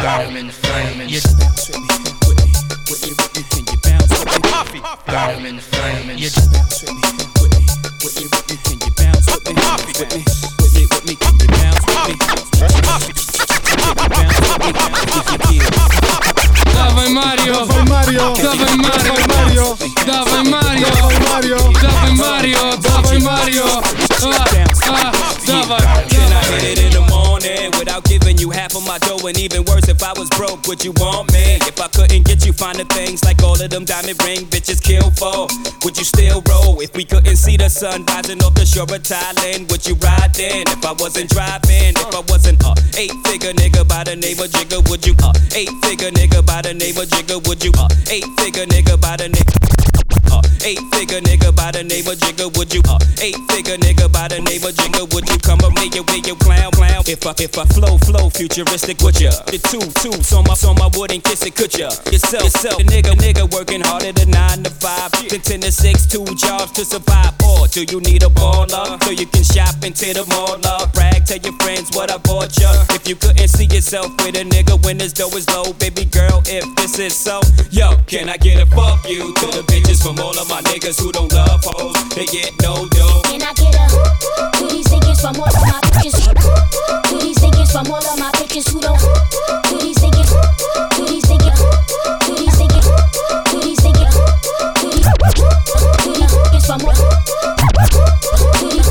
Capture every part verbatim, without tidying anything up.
Diamond flaming. You bounce with me, with me, with me, with me. Can you bounce with me? Coffee. Diamond flaming. You bounce with me, with me, with me, with me. Can you bounce with me? Coffee. With me, with me, with me. Can you bounce with me? Coffee. Can you bounce with me? If you can. Dawaj Mario, Dawaj Mario, dawaj Mario, Mario, dawaj Mario, dawaj Mario, dawaj Mario, dawaj Mario, ah, ah, dawaj. Can I hit it in the morning without giving you half of my dough? And even worse, if I was broke, would you want me? If I couldn't get you finer things like all of them diamond ring bitches kill for, would you still roll? If we couldn't see the sun rising off the shore of Thailand, would you ride then? If I wasn't driving, if I wasn't a eight-figure nigga by the name of Jigga, would you uh eight-figure nigga by the name of Jigga, would you uh eight-figure nigga by the name uh eight-figure nigga by the name of Jigga, would you uh eight-figure nigga by the name of Jigga, would you come up me your way, you clown clown? If I if I flow flow futuristic, would ya? The two two so my so my wouldn't kiss it, could ya? Yourself yourself, the nigga nigga working harder than nine to five, then ten to six, two jobs to survive. Or do you need a baller so you can shop into the mall? Brag, tell your friends what I bought ya. If you couldn't see yourself with a nigga when his dough is low, baby girl, if this is so, yo, can I get a fuck you to the bitches from all of my niggas who don't love hoes? They get no dough. Can I get a to these niggas from all of my bitches? To these niggas from all of my bitches who don't. To these niggas, to these niggas, to these niggas, to these niggas, to these, to these niggas from all. To these,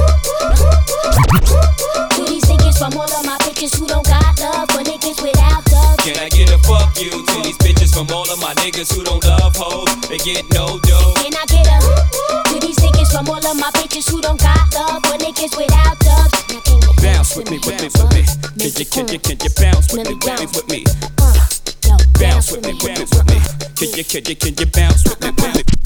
to these niggas from all of my bitches who don't got love for niggas without love. Can I get a fuck you to these bitches from all of my niggas who don't love hoes? They get no dough. Can I get a to these niggas from all of my bitches who don't got love for niggas without love? Bounce with me, with me, with me. Can you, can you, can you bounce with me, with me, with me? Uh, yo, Bounce with me, bounce with me. Can you, can you, can you bounce with me, with me?